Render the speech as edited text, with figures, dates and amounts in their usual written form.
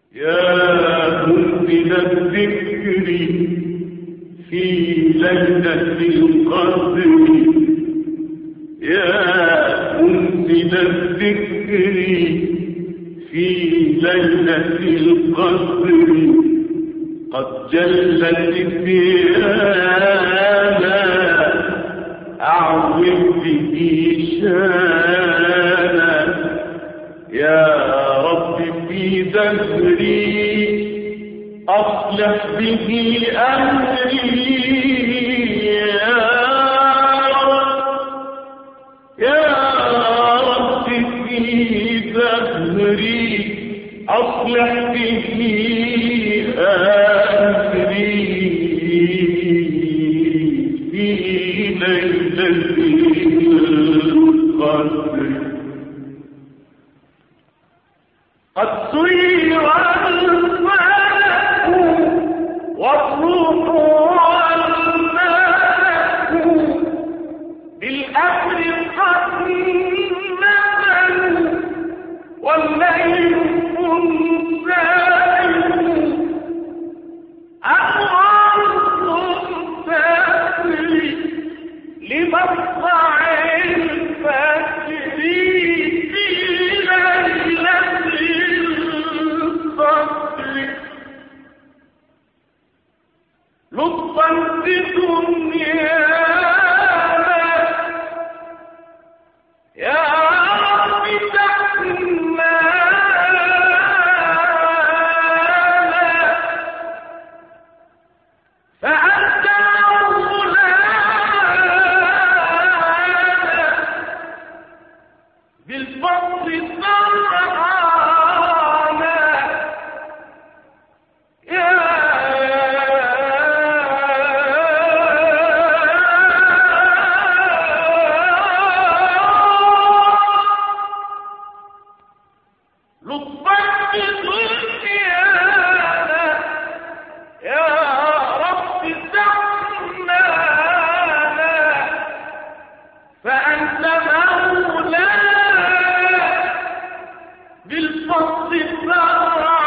يا منزل الذكر في ليلة القدر، يا منزل الذكر في ليلة القدر، قد جلت الديانا أعوذ به شانا، يا رب في دهري أصلح به أمري، يا رب في دهري أصلح به أمري، في ليلة القدر قد سير الملك والروح والملك بالأمر قد نزلوا، والليل منسلم أمر تسري لمطلع الفجر، في ليلة القدر لطفا بدنيانا، يا رب تحمانا، فأنت مولانا بالفضل ترعانا، يا لطفا بدنيانا، يا رب تحمانا، فأنت مولانا بالفضل ترعانا.